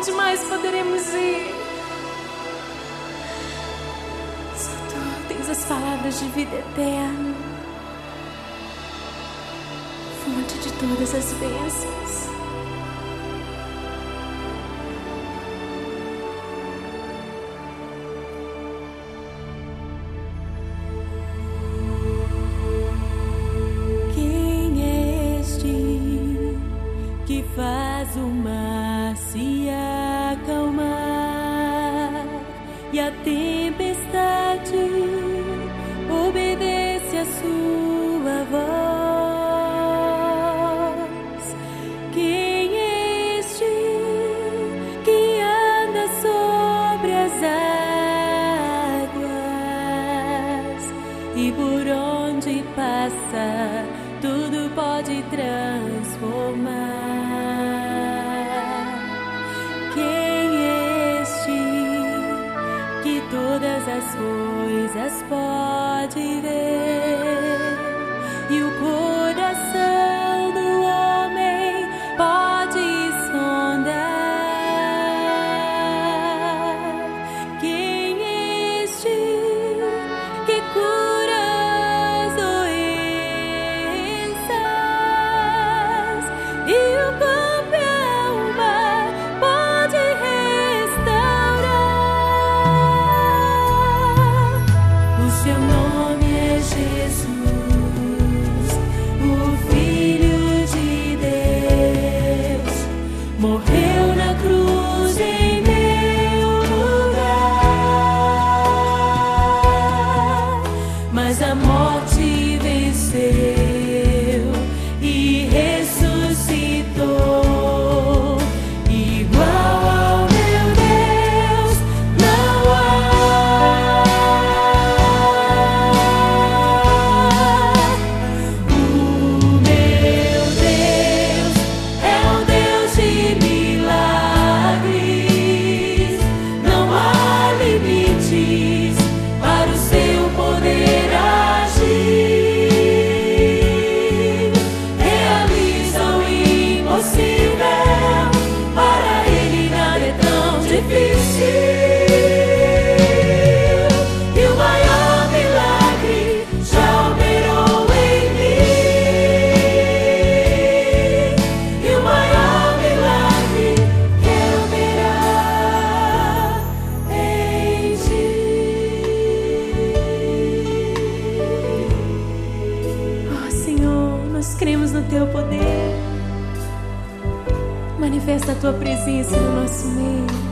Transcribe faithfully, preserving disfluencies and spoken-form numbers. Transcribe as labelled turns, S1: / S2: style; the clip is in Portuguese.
S1: Aonde mais poderemos ir? Só tu tens as palavras de vida eterna, fonte de todas as bênçãos.
S2: Faz o mar se acalmar e a tempestade obedece a sua voz. Quem é este que anda sobre as águas e por onde passa tudo pode transformar? Todas as coisas pode ver e o coração do homem pode sondar. Quem é este que cura as doenças e o corpo e a alma pode Seu nome é Jesus, o Filho de Deus, morreu na cruz em meu lugar, mas a morte venceu e ressuscitou, igual ao meu Deus não há.
S1: Nós cremos no Teu poder. Manifesta a Tua presença no nosso meio.